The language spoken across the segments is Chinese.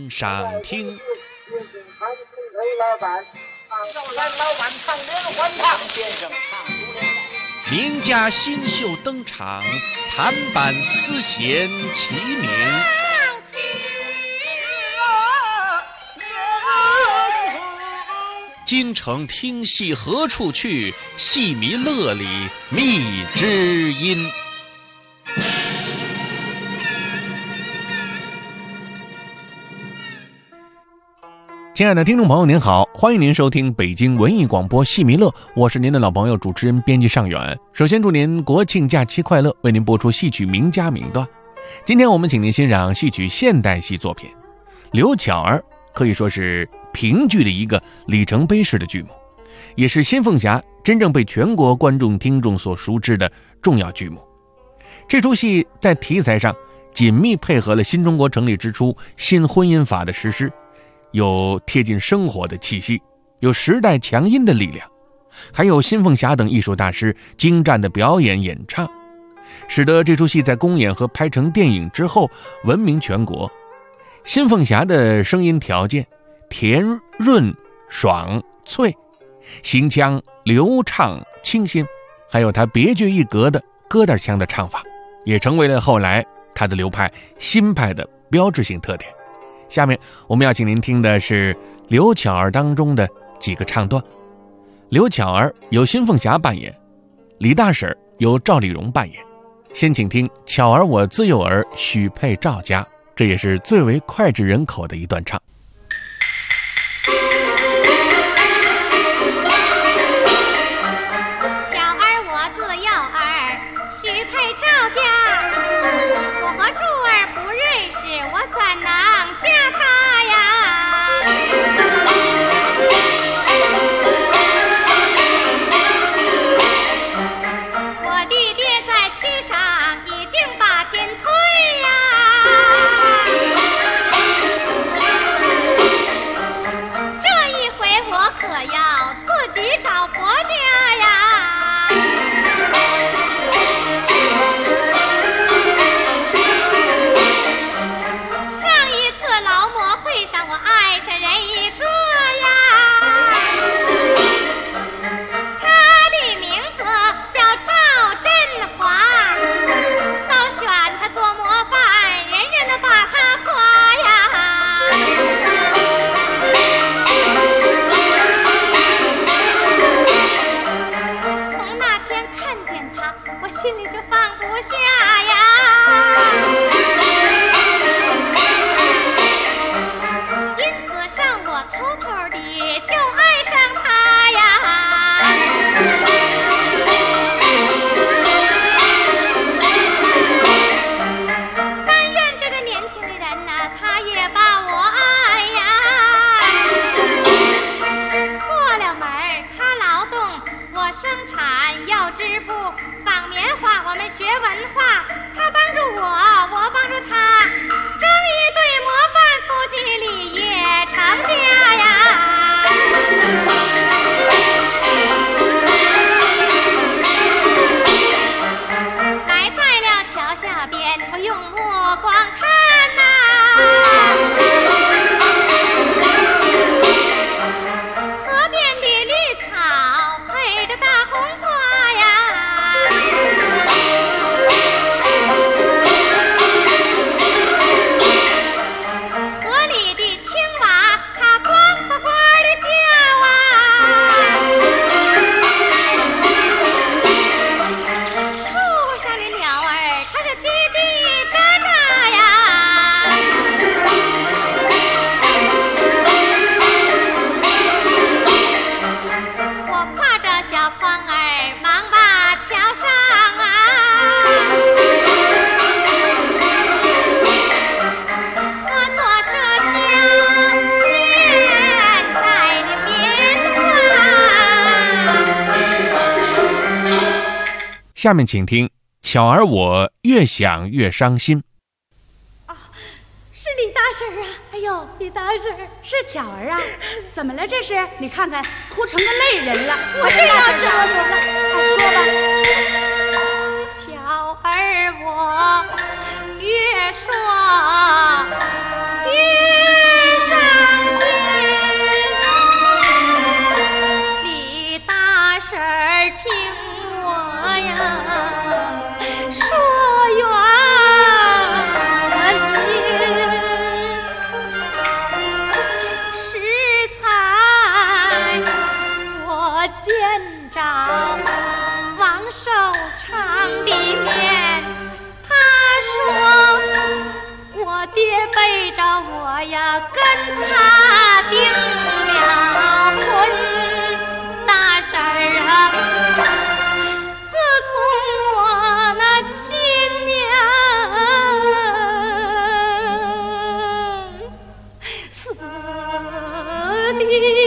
赏听。名家新秀登场，弹板丝弦齐鸣。京城听戏何处去？戏迷乐里觅知音。亲爱的听众朋友您好，欢迎您收听北京文艺广播戏迷乐，我是您的老朋友主持人编辑尚远。首先祝您国庆假期快乐，为您播出戏曲名家名段。今天我们请您欣赏戏曲现代戏作品《刘巧儿》，可以说是评剧的一个里程碑式的剧目，也是新凤霞真正被全国观众听众所熟知的重要剧目。这出戏在题材上紧密配合了新中国成立之初新婚姻法的实施，有贴近生活的气息，有时代强音的力量，还有新凤霞等艺术大师精湛的表演演唱，使得这出戏在公演和拍成电影之后闻名全国。新凤霞的声音条件甜润爽脆，行腔流畅清新，还有她别具一格的疙瘩腔的唱法，也成为了后来她的流派新派的标志性特点。下面我们要请您听的是刘巧儿当中的几个唱段。刘巧儿由新凤霞扮演，李大婶由赵丽蓉扮演。先请听巧儿我自幼儿许配赵家，这也是最为脍炙人口的一段唱。 巧儿我自幼儿许配赵家，我和柱儿不认识，我怎能嫁他呀？我的爹在区上已经把钱退呀，这一回我可要自己找婆家呀。上一次劳模会上我爱上人一个呀，他的名字叫赵振华，都选他做模范，人人都把他夸呀。从那天看见他，我心里就放不下呀。因此上我偷偷地就爱上他呀。但愿这个年轻的人呐，他也把我爱呀。过了门儿他劳动，我生产要织布，纺棉花我们学文化，他帮助我，我帮助他，这一对模范夫妻立业成家呀。来在了桥下边，我用目光看呐，河边的绿草配着大红花呀。河里的青蛙它呱呱呱地叫啊，树上的鸟儿它是叽叽喳喳呀。我挎着小筐儿忙把桥上啊，合作社将现在的棉花。 下面请听巧儿我越想越伤心。 是李大婶啊！哎呦，李大婶是巧儿啊！怎么了这是？你看看，哭成个泪人了。 我这要说说吧， 巧儿我越说越找王寿昌的面。他说我爹背着我呀，跟他定了婚大事儿啊。自从我那亲娘死的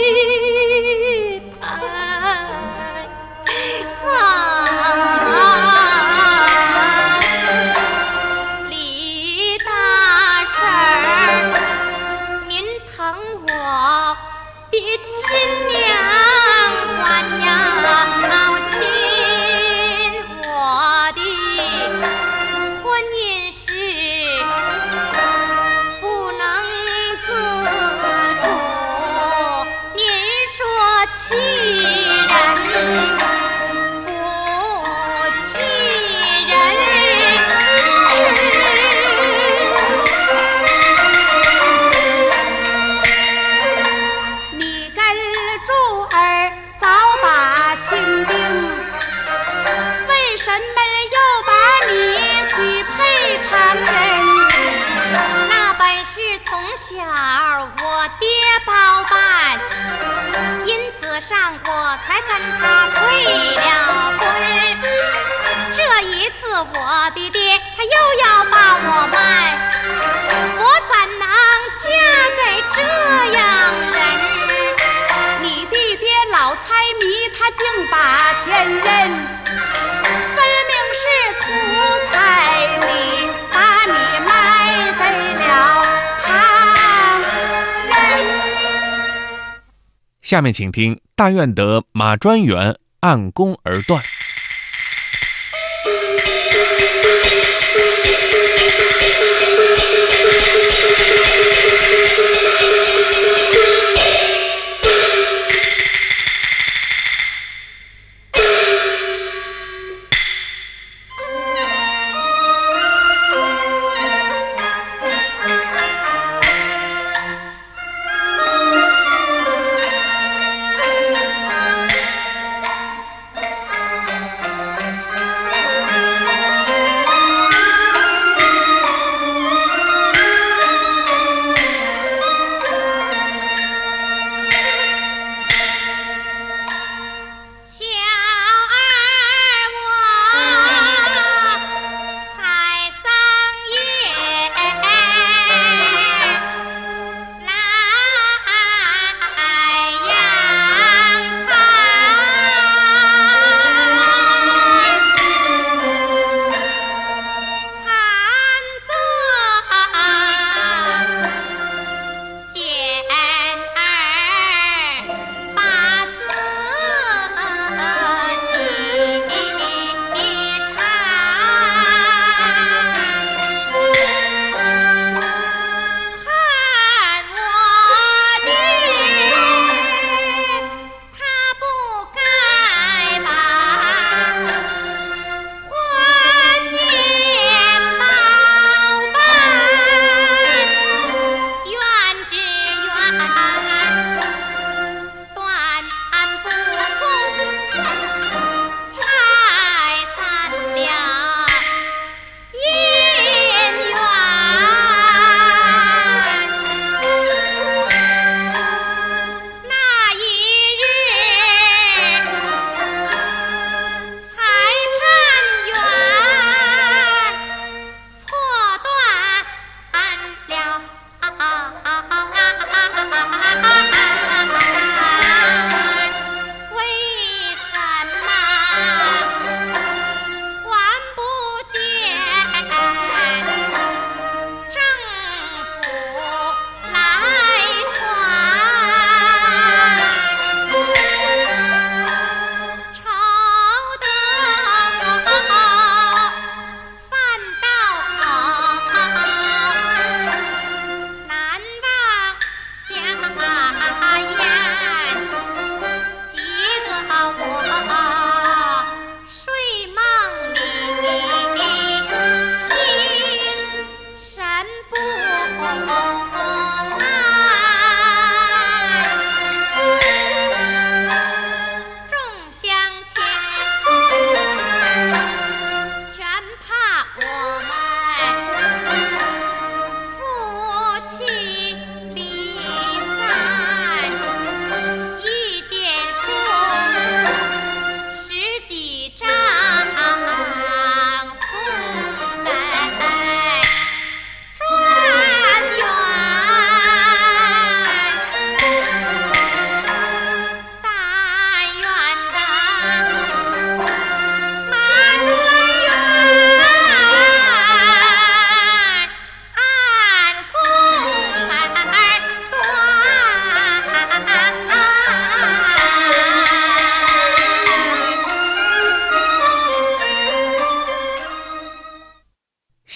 上我才跟他退了婚。这一次我的爹他又要把我卖，我怎能嫁给这样人？ 你的爹老财迷，他竟把前人分明是图彩礼，把你卖给了旁人。 下面请听大愿得马专员按弓而断。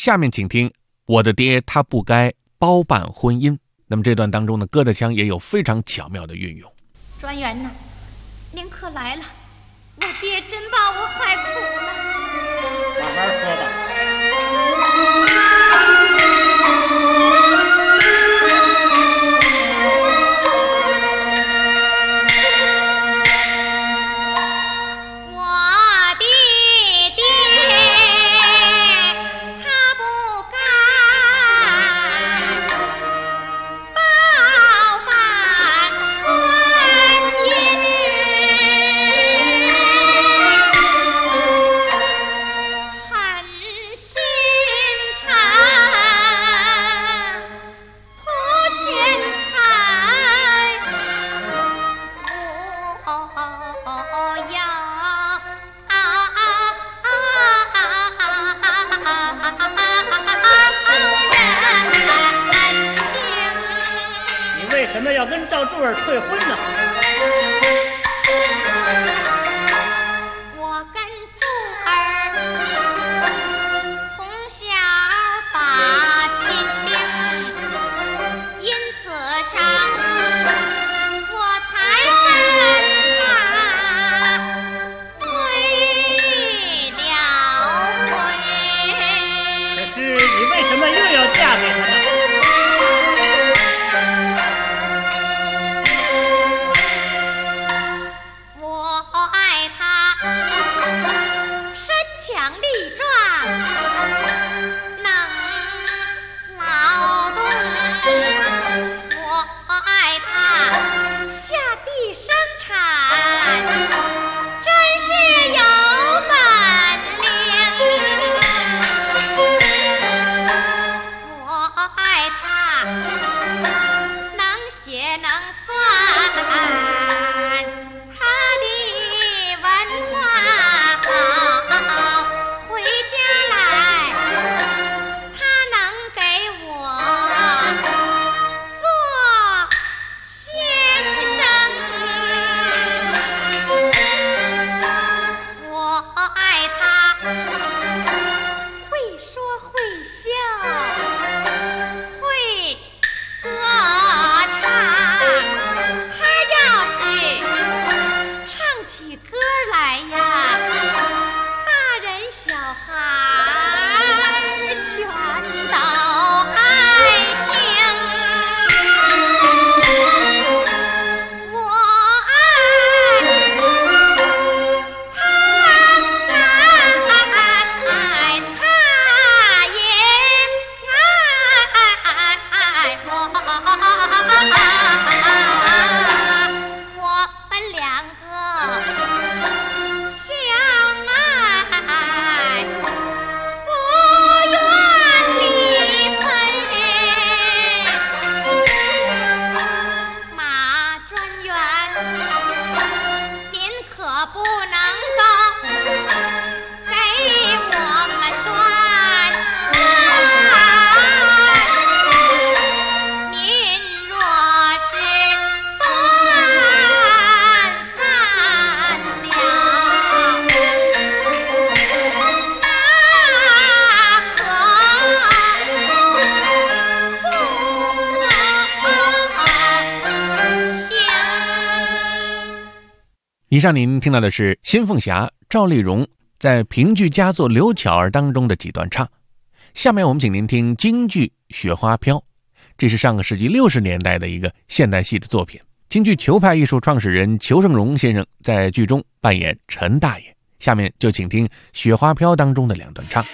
下面请听我的爹他不该包办婚姻。那么这段当中的歌的腔也有非常巧妙的运用。 专员呐，您可来了，我爹真把我害苦了。 慢慢说吧。什么要跟赵柱儿退婚呢？ 我跟柱儿从小把亲定，因此上我才跟他退了婚。 可是你为什么又要嫁给他呢？ 以上您听到的是新凤霞、赵丽蓉在评剧佳作《刘巧儿》当中的几段唱。下面我们请您听京剧《雪花飘》，这是上个世纪60年代的一个现代戏的作品。京剧球派艺术创始人裘盛戎先生在剧中扮演陈大爷。下面就请听《雪花飘》当中的2段唱。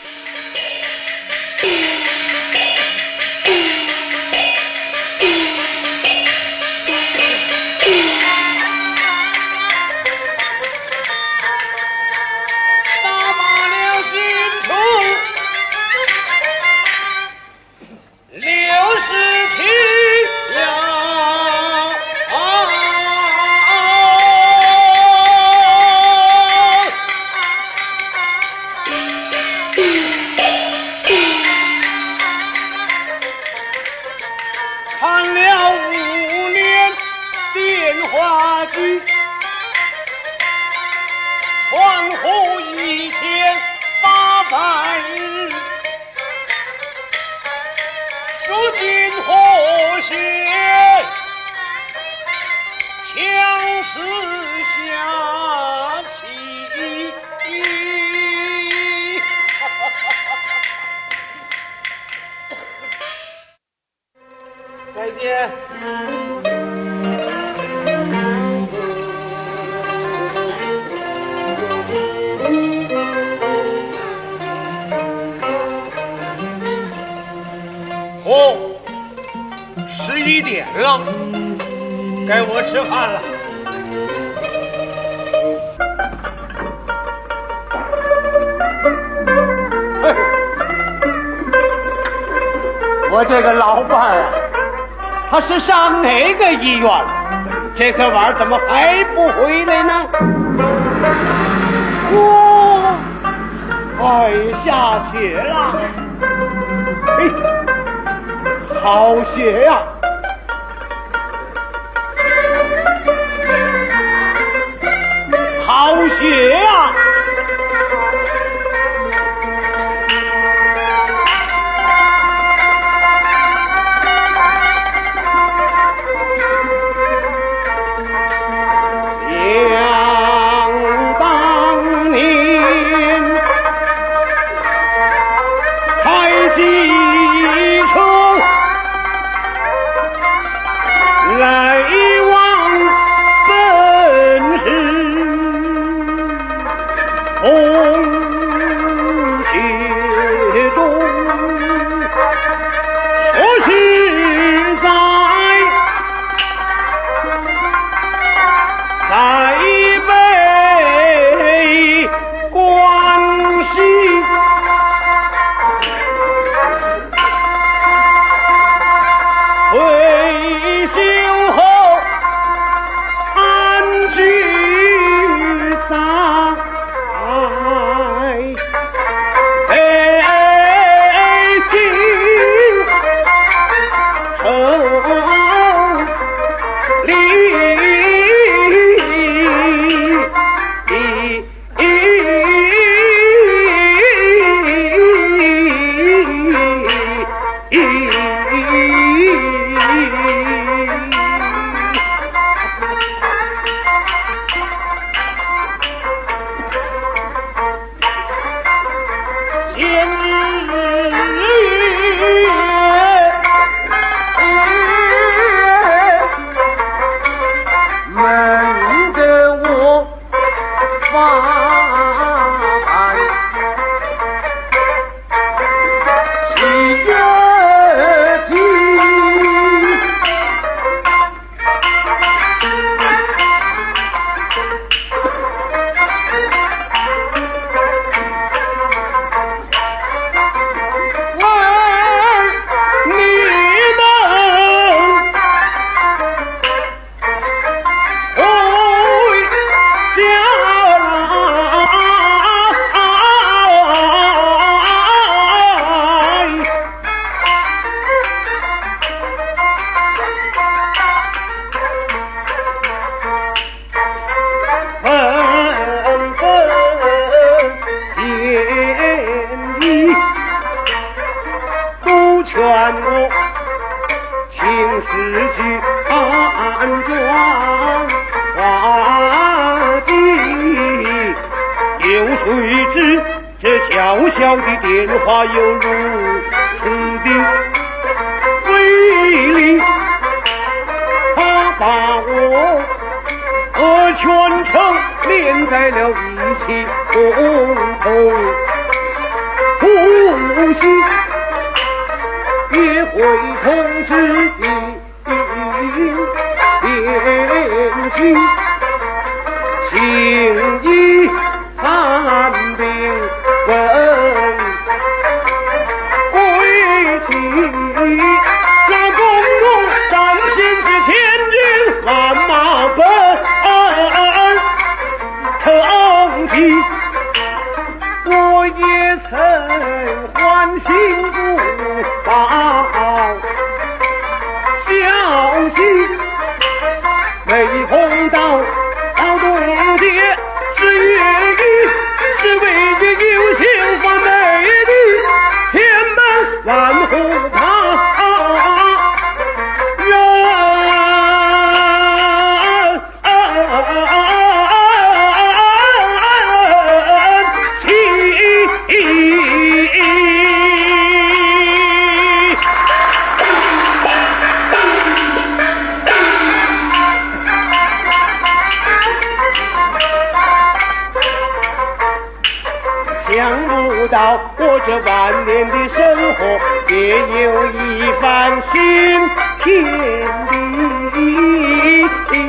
看了5年电话剧，传呼1800日， 哦，11点了，该我吃饭了。 我这个老伴儿啊，他是上哪个医院了？这个晚儿怎么还不回来呢？哇，快下雪了！嘿，好雪呀！好雪呀！ 到我这晚年的生活也有一番新天地。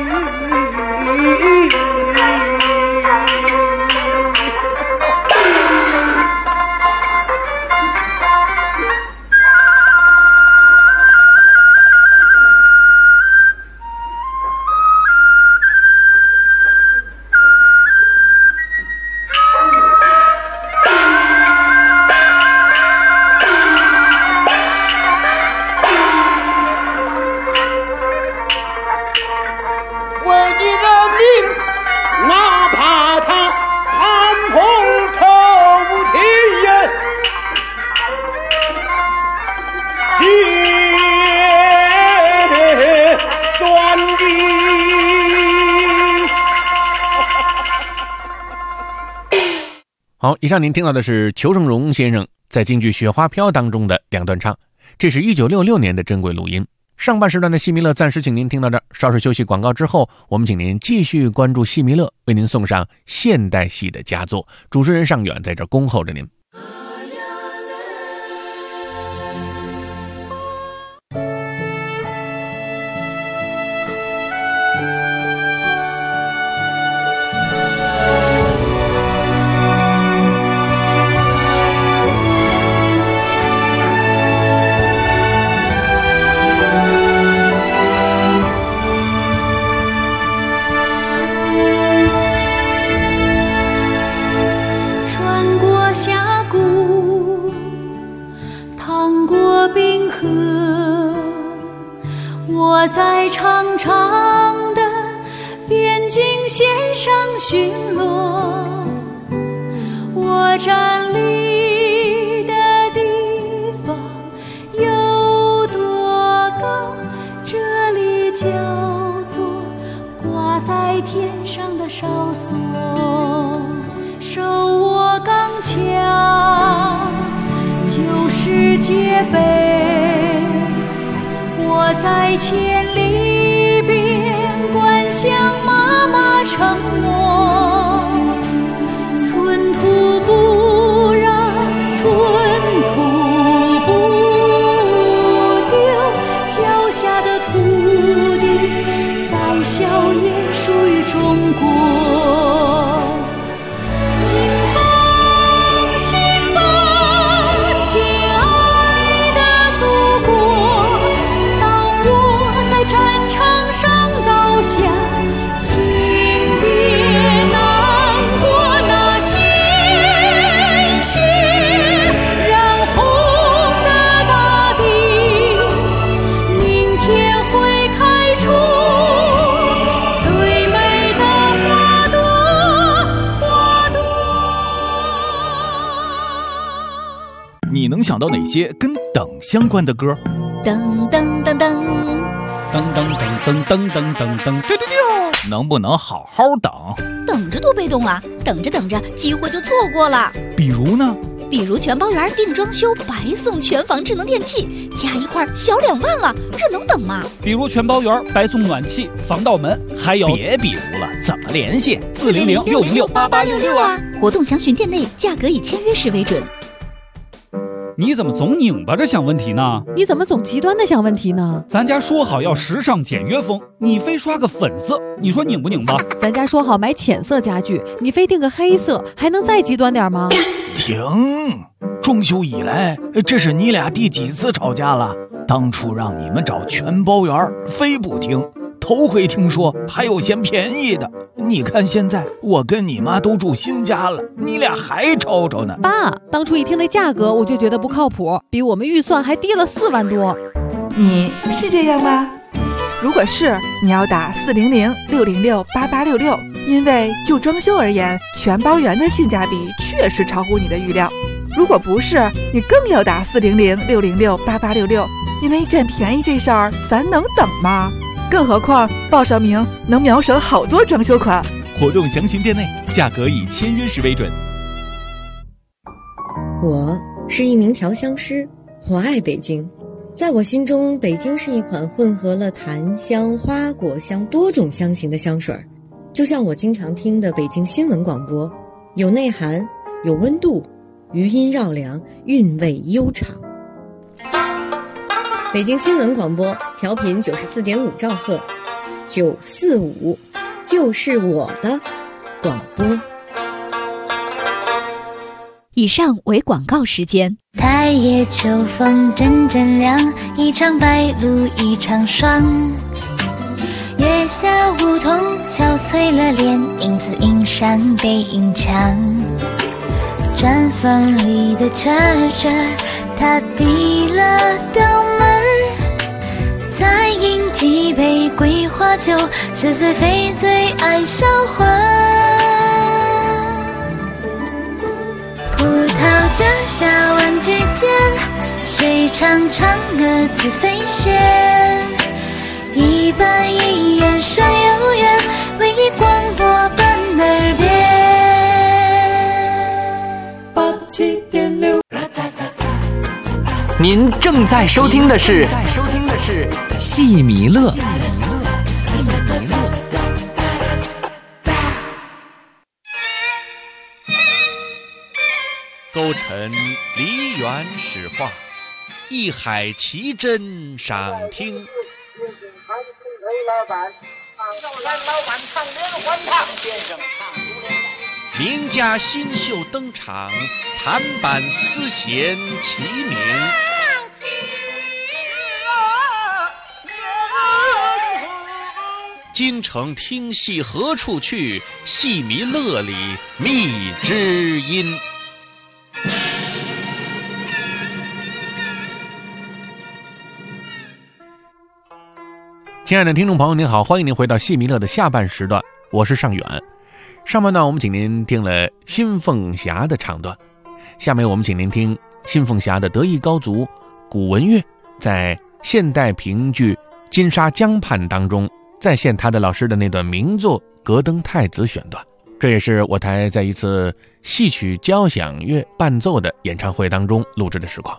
好，以上您听到的是裘盛戎先生在京剧《雪花飘》当中的两段唱，这是1966年的珍贵录音。上半时段的戏迷乐暂时请您听到这儿，稍事休息广告之后，我们请您继续关注戏迷乐，为您送上现代戏的佳作。主持人尚远在这儿恭候着您。 我在长长的边境线上巡逻，我站立的地方有多高？这里叫做挂在天上的哨所，手握钢枪就是戒备。我在千里边关向妈妈承诺，寸土不让，寸土不丢，脚下的土地再小也属于中国。 你能想到哪些跟等相关的歌？ 噔噔噔噔噔噔噔噔噔噔噔噔，能不能好好等？ 等着多被动啊！等着等着，机会就错过了。 比如呢？ 比如全包圆定装修白送全房智能电器，加一块小2万了，这能等吗？ 比如全包圆白送暖气、防盗门，还有别比如了，怎么联系 ？400-606-8866啊！活动详询店内，价格以签约时为准。 你怎么总拧巴着想问题呢？ 你怎么总极端的想问题呢？ 咱家说好要时尚简约风，你非刷个粉色，你说拧不拧巴？ 咱家说好买浅色家具，你非定个黑色，还能再极端点吗？ 停！装修以来，这是你俩第几次吵架了？当初让你们找全包圆，非不听。头回听说还有嫌便宜的，你看现在我跟你妈都住新家了，你俩还吵吵呢。 爸，当初一听那价格我就觉得不靠谱，比我们预算还低了4万多。 你是这样吗？如果是，你要打400-606-8866，因为就装修而言，全包圆的性价比确实超乎你的预料。如果不是，你更要打400-606-8866，因为占便宜这事儿咱能等吗？更何况报上名能秒省好多装修款。 活动详询店内，价格以签约时为准。 我是一名调香师，我爱北京。在我心中，北京是一款混合了檀香、花果香多种香型的香水，就像我经常听的北京新闻广播，有内涵，有温度， 余音绕梁，韵味悠长。北京新闻广播调频94.5兆赫，945就是我的广播。 以上为广告时间。 太夜秋风阵阵凉，一场白露一场霜。月下梧桐憔悴了脸，影子映上背影墙。砖缝里的车车，他递了刀门，再饮几杯桂花酒，似水非醉爱销魂。葡萄架下玩具间，谁唱嫦娥自飞仙？一板一眼山有缘，为你广播伴耳边。87.6。 您正在收听的是戏迷乐。 勾陈梨园史话，一海奇珍赏听。名家新秀登场，弹板丝弦齐鸣。京城听戏何处去？戏迷乐里觅知音。亲爱的听众朋友您好，欢迎您回到戏迷乐的下半时段，我是尚远。上半段我们请您听了新凤霞的唱段，下面我们请您听新凤霞的得意高足古文乐在现代评剧《金沙江畔》当中再现他的老师的那段名作《格登太子》选段，这也是我台在一次戏曲交响乐伴奏的演唱会当中录制的实况。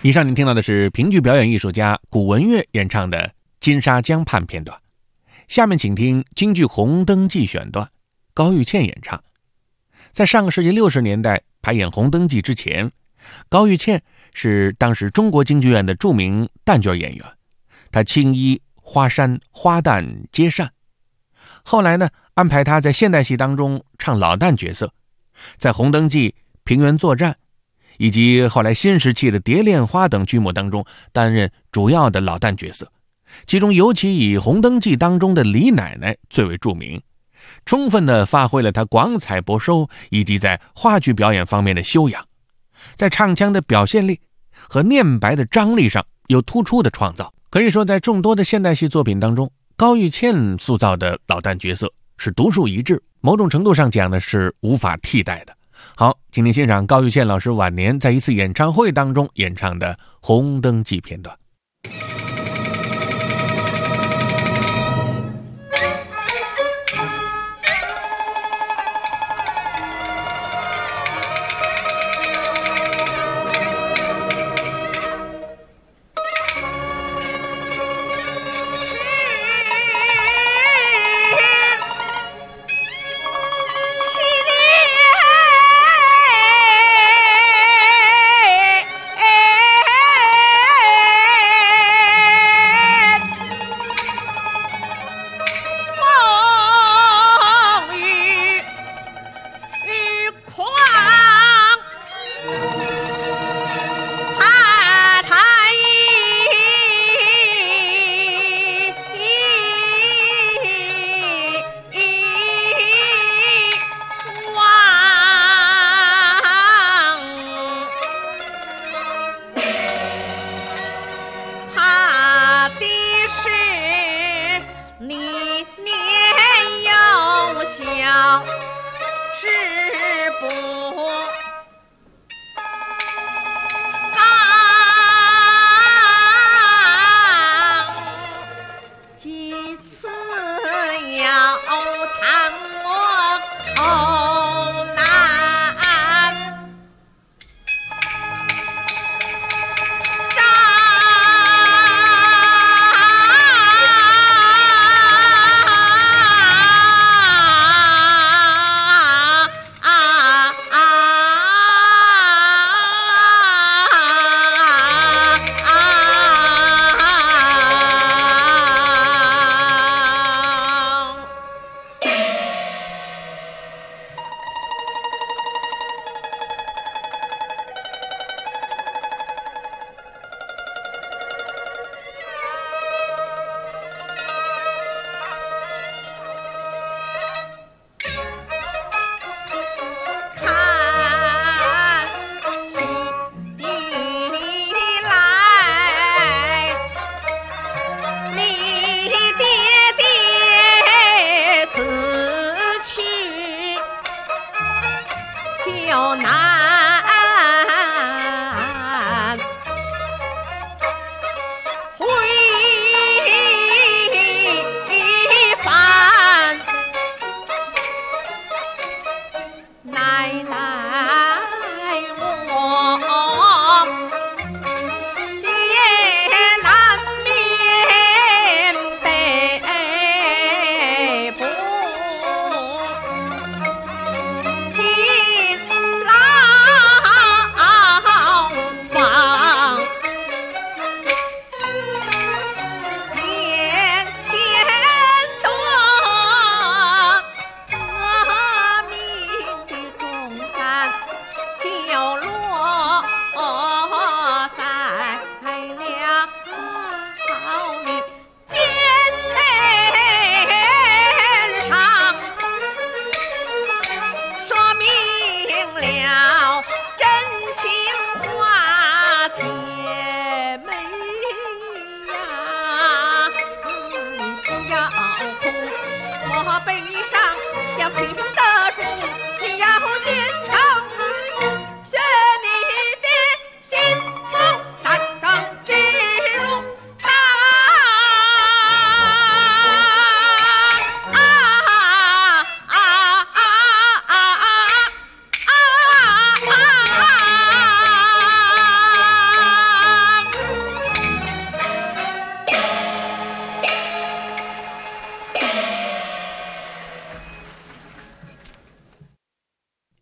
以上您听到的是评剧表演艺术家古文乐演唱的《金沙江畔》片段，下面请听京剧《红灯记》选段，高玉倩演唱。在上个世纪60年代排演《红灯记》之前，高玉倩是当时中国京剧院的著名旦角演员，她青衣、花衫、花旦皆擅。后来呢，安排她在现代戏当中唱老旦角色，在《红灯记》、平原作战以及后来新时期的《蝶恋花》等剧目当中担任主要的老旦角色，其中尤其以《红灯记》当中的李奶奶最为著名，充分地发挥了她广采博收以及在话剧表演方面的修养，在唱腔的表现力和念白的张力上有突出的创造。可以说在众多的现代戏作品当中，高玉倩塑造的老旦角色是独树一帜，某种程度上讲呢是无法替代的。好，请您欣赏高玉倩老师晚年在一次演唱会当中演唱的《红灯记》片段。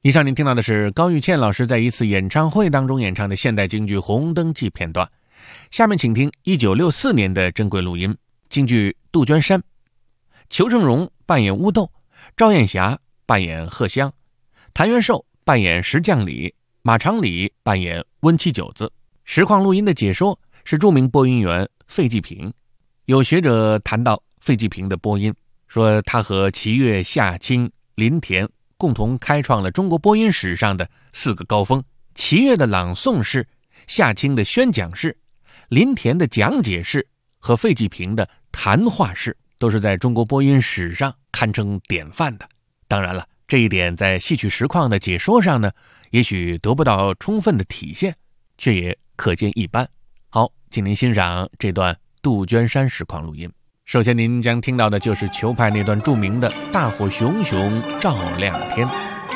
以上您听到的是高玉倩老师在一次演唱会当中演唱的现代京剧《红灯记》片段。下面请听1964年的珍贵录音，京剧《杜鹃山》，裘盛戎扮演乌豆，赵艳霞扮演贺香，谭元寿扮演石将李，马长礼扮演温七九子。实况录音的解说是著名播音员费继平。有学者谈到费继平的播音，说他和齐岳、夏青、林田共同开创了中国播音史上的4个高峰。齐岳的朗诵式，夏青的宣讲式，林田的讲解式和费继平的谈话式，都是在中国播音史上堪称典范的。当然了，这一点在戏曲实况的解说上呢，也许得不到充分的体现，却也可见一斑。好，请您欣赏这段杜鹃山实况录音。首先您将听到的就是裘派那段著名的大火熊熊照亮天。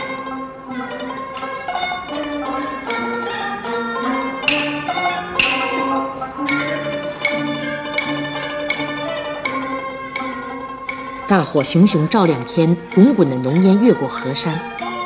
大火熊熊照亮天，滚滚的浓烟越过河山。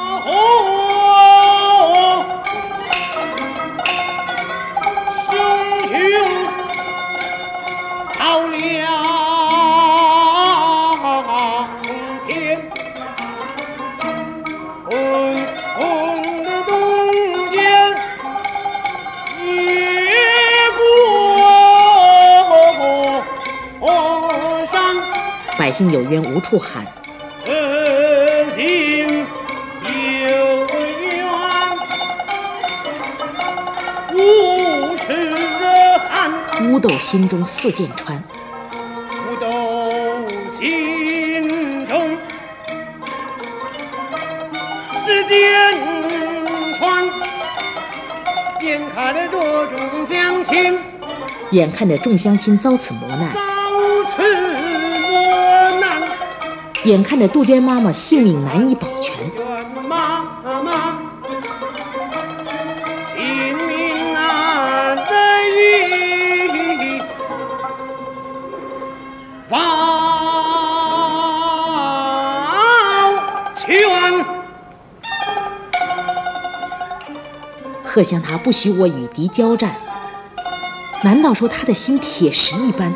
百姓有冤无处喊，乌豆心中似箭穿， 乌豆心中似箭穿，眼看着众乡亲， 眼看着众乡亲遭此磨难，眼看着杜鹃妈妈性命难以保全， 妈妈性命难以保全。 贺香他不许我与敌交战，难道说他的心铁石一般？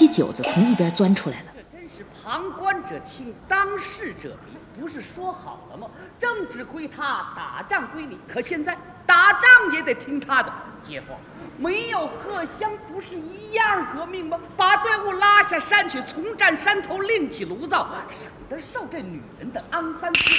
九子从一边钻出来了。 真是旁观者清，当事者迷。不是说好了吗？政治归他，打仗归你。可现在打仗也得听他的。姐夫，没有贺湘不是一样革命吗？把队伍拉下山去，从占山头，另起炉灶，省得受这女人的肮脏气。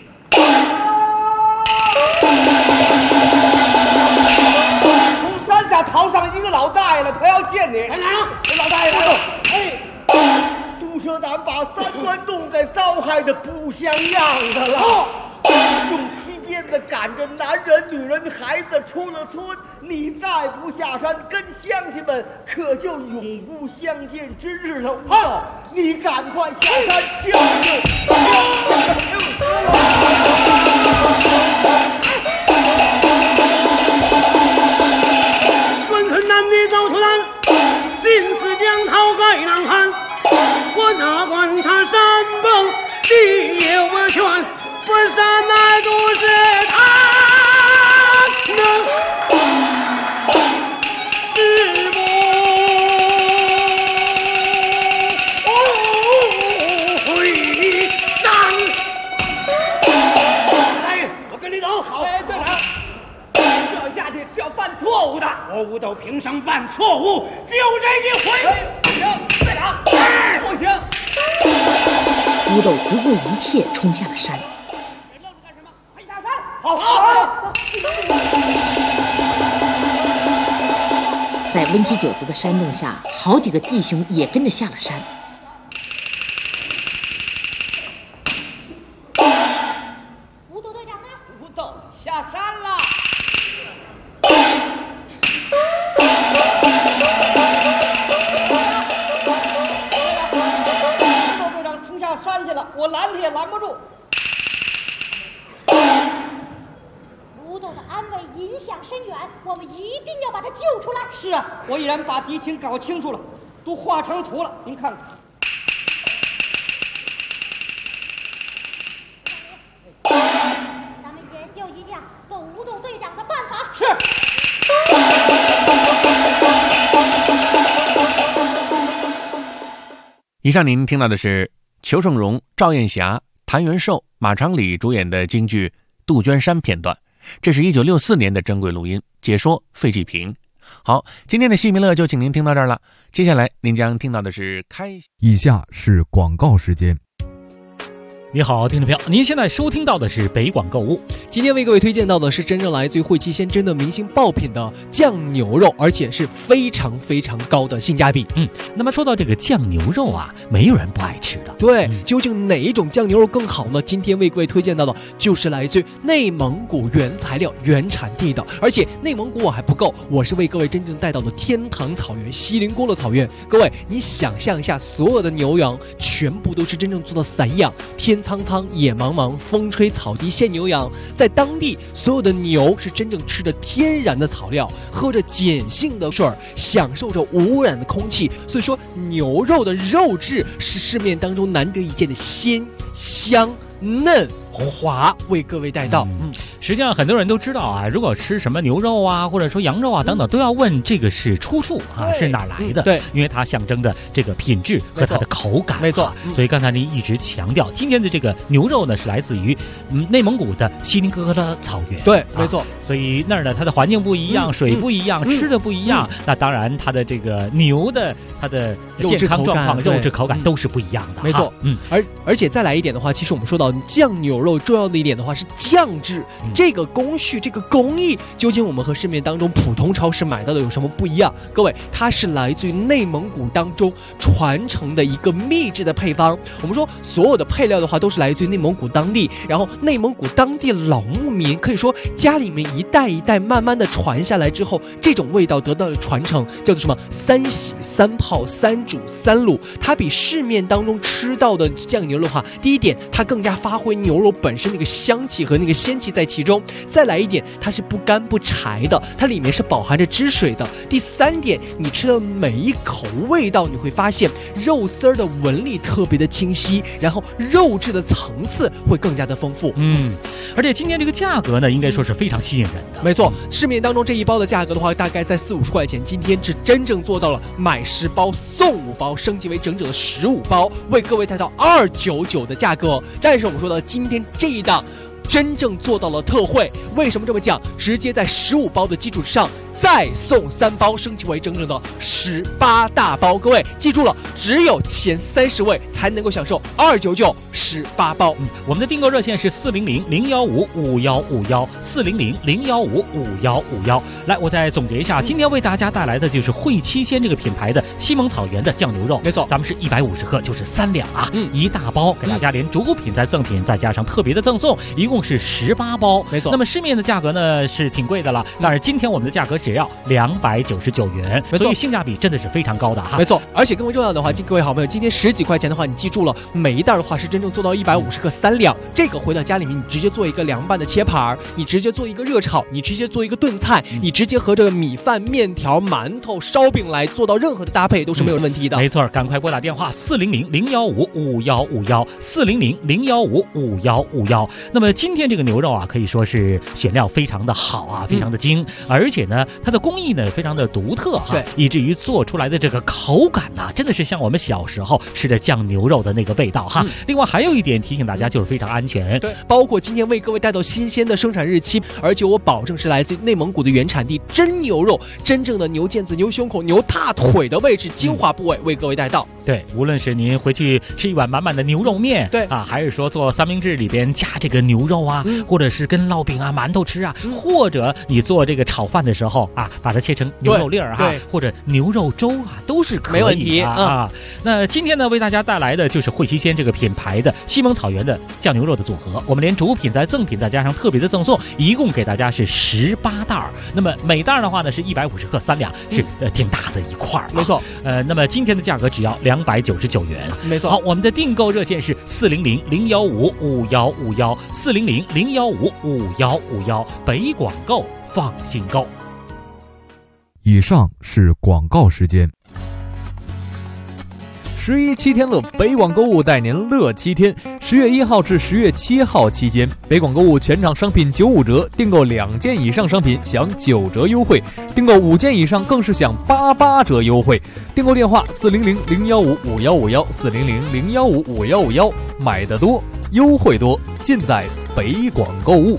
从山下逃上一个老大爷了，他要见你。 来了， 老大爷来了。哎。毒蛇胆把三关洞给糟害的不像样的了，用皮鞭子赶着男人、女人、孩子出了村，你再不下山跟乡亲们，可就永无相见之日了。好，你赶快下山救救！ 关村南的走出来，心似江涛海浪喊。我哪管他山崩地裂我全，不杀乃都是他能是不回山。 哎，我跟你走。好， 队长，这样下去是要犯错误的。 我武斗平生犯错误，就这一回。 行，队长，不行。 武斗不顾一切冲下了山。 愣着干什么？快下山！ 好。 在温七九子的山洞下，好几个弟兄也跟着下了山。 武斗队长呢？ 武斗下山了。山去了，我拦他也拦不住。 武斗的安危影响深远，我们一定要把他救出来。 是啊，我已然把敌情搞清楚了，都画成图了，您看看。 咱们研究一下斗武斗队长的办法。 是。 以上您听到的是裘盛戎、赵艳霞、谭元寿、马长礼主演的京剧《杜鹃山》片段，这是1964年的珍贵录音，解说费继平。好，今天的戏迷乐就请您听到这儿了，接下来您将听到的是以下是广告时间。 你好，听众朋友，您现在收听到的是北广购物。 今天为各位推荐到的是真正来自于汇七鲜真的明星爆品的酱牛肉，而且是非常非常高的性价比。 那么说到这个酱牛肉啊，没有人不爱吃的。 对，究竟哪一种酱牛肉更好呢？今天为各位推荐到的就是来自于内蒙古原材料、原产地的，而且内蒙古我还不够，我是为各位真正带到的天堂草原、锡林郭勒草原。各位，你想象一下，所有的牛羊全部都是真正做到散养，天苍苍，野茫茫，风吹草低见牛羊。在当地，所有的牛是真正吃着天然的草料，喝着碱性的水，享受着无污染的空气。所以说，牛肉的肉质是市面当中难得一见的鲜、香、嫩、滑，为各位带到。 实际上很多人都知道啊，如果吃什么牛肉啊，或者说羊肉啊等等，都要问这个是出处啊，是哪来的？ 对， 因为它象征的这个品质和它的口感。 没错， 所以刚才您一直强调，今天的这个牛肉呢，是来自于内蒙古的锡林郭勒草原。 对，没错。 所以那儿呢，它的环境不一样，水不一样，吃的不一样。那当然，它的这个牛的它的健康状况、肉质口感都是不一样的。 没错，而且再来一点的话，其实我们说到酱牛肉重要的一点的话是酱制，这个工序、这个工艺，究竟我们和市面当中普通超市买到的有什么不一样？各位，它是来自于内蒙古当中传承的一个秘制的配方。我们说所有的配料的话，都是来自于内蒙古当地，然后内蒙古当地老牧民可以说家里面一代一代慢慢的传下来之后，这种味道得到了传承，叫做什么三洗、三泡、三煮、三卤。它比市面当中吃到的酱牛肉的话，第一点，它更加发挥牛肉肉本身那个香气和那个鲜气在其中。再来一点，它是不干不柴的，它里面是饱含着汁水的。第三点，你吃的每一口味道，你会发现肉丝儿的纹理特别的清晰，然后肉质的层次会更加的丰富。 而且今天这个价格呢，应该说是非常吸引人的。 没错，市面当中这一包的价格的话，大概在40-50块钱，今天是真正做到了买10包送5包，升级为整整的15包，为各位带到299的价格。但是我们说的今天这一档真正做到了特惠，为什么这么讲？直接在15包的基础之上再送3包，升级为整整的18大包。各位记住了，只有前30位才能够享受299 18包。 我们的订购热线是400-015-5151，400-015-5151。来，我再总结一下，今天为大家带来的就是汇七鲜这个品牌的西蒙草原的酱牛肉。 没错， 咱们是150克，就是3两啊，一大包，给大家连主品再赠品，再加上特别的赠送，一共是18包。 没错， 那么市面的价格呢是挺贵的了，但是今天我们的价格只要299元，所以性价比真的是非常高的哈。 没错，而且更为重要的话，各位好朋友，今天10几块钱的话，你记住了，每一袋的话是真正做到150克3两。这个回到家里面，你直接做一个凉拌的切盘，你直接做一个热炒，你直接做一个炖菜，你直接和这个米饭、面条、馒头、烧饼来做到任何的搭配都是没有问题的。 没错，赶快拨打电话400-015-5151，400-015-5151。那么今天这个牛肉啊，可以说是选料非常的好啊，非常的精，而且呢，它的工艺呢非常的独特哈， 对， 以至于做出来的这个口感呐，真的是像我们小时候吃的酱牛肉的那个味道哈。另外还有一点提醒大家，就是非常安全， 对，包括今天为各位带到新鲜的生产日期，而且我保证是来自内蒙古的原产地真牛肉，真正的牛腱子、牛胸口、牛大腿的位置精华部位为各位带到。 对，无论是您回去吃一碗满满的牛肉面， 对啊，还是说做三明治里边加这个牛肉啊，或者是跟烙饼啊、馒头吃啊，或者你做这个炒饭的时候啊，把它切成牛肉粒儿哈，或者牛肉粥啊，都是可以的， 没问题啊。那今天呢，为大家带来的就是汇七鲜这个品牌的西蒙草原的酱牛肉的组合，我们连主品再赠品再加上特别的赠送，一共给大家是18袋。那么每袋的话呢是150克3两，是挺大的一块没错。 那么今天的价格只要299元， 没错。 好，我们的订购热线是400-015-5151，400-015-5151，北广购放心购。 以上是广告时间。11七天乐，北广购物带您乐7天。10月1号至10月7号期间，北广购物全场商品95折，订购2件以上商品享9折优惠，订购5件以上更是享88折优惠。订购电话400-015-5151，400-015-5151，买得多，优惠多，尽在北广购物。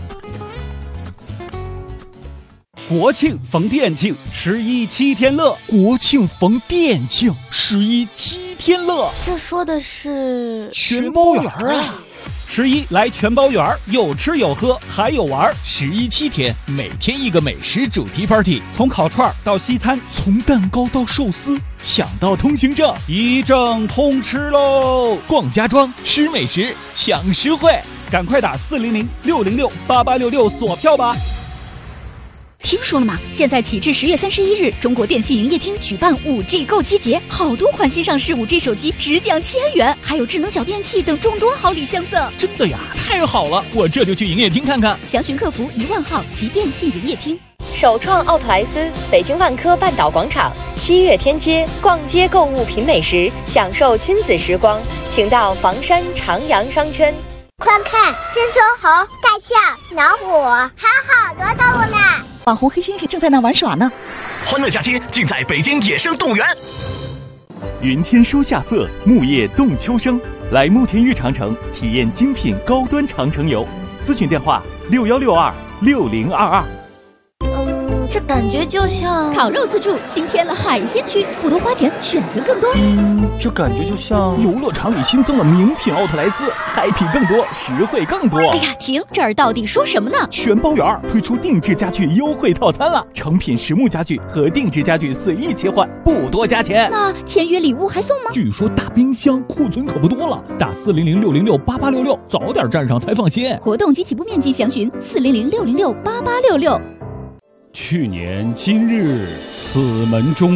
国庆逢店庆，11七天乐。国庆逢店庆，11七天乐。 这说的是全包圆啊！11来全包圆，有吃有喝还有玩。11七天，每天一个美食主题 party， 从烤串到西餐，从蛋糕到寿司，抢到通行证，一证通吃喽！逛家装，吃美食，抢实惠，赶快打400-606-8866锁票吧！ 听说了吗？现在起至10月31日，中国电信营业厅举办5G 购机节，好多款新上市5G 手机直降1000元，还有智能小电器等众多好礼相赠。 真的呀，太好了！我这就去营业厅看看。 详询客服10000号及电信营业厅。 首创奥特莱斯，北京万科半岛广场7月天街，逛街购物品美食，享受亲子时光，请到房山长阳商圈。 快看，这猕猴、大象、老虎，还有好多动物呢。 网红黑猩猩正在那玩耍呢。 欢乐假期尽在北京野生动物园。 云天书夏色，木叶动秋生，来慕田峪长城体验精品高端长城游。咨询电话61626022。 这感觉就像烤肉自助新添了海鲜区，不多花钱，选择更多。 这感觉就像游乐场里新增了名品奥特莱斯，嗨皮更多，实惠更多。 哎呀，停！这儿到底说什么呢？ 全包圆推出定制家具优惠套餐了，成品实木家具和定制家具随意切换，不多加钱。 那签约礼物还送吗？ 据说大冰箱库存可不多了，打400-606-8866，早点站上才放心。 活动及起步面积详询400-606-8866。 去年今日此门中，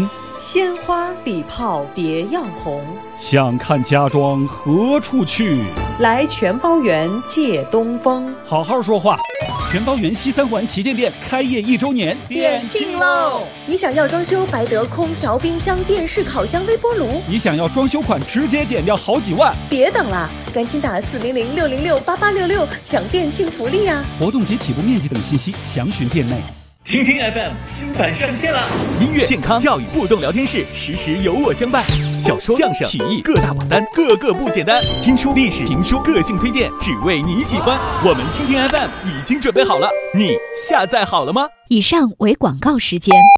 鲜花礼炮别样红。 想看家装何处去？ 来全包园借东风。 好好说话。全包园西三环旗舰店开业1周年， 店庆喽！你想要装修白德空调、冰箱、电视、烤箱、微波炉？ 你想要装修款直接减掉好几万？ 别等了，赶紧打400-606-8866抢店庆福利呀！ 活动及起步面积等信息详询店内。 听听 FM 新版上线了，音乐、健康、教育互动聊天室，时时有我相伴。小说、相声、曲艺各大榜单，个个不简单。听书、历史、评书、个性推荐，只为你喜欢。我们听听 FM 已经准备好了，你下载好了吗？ 以上为广告时间。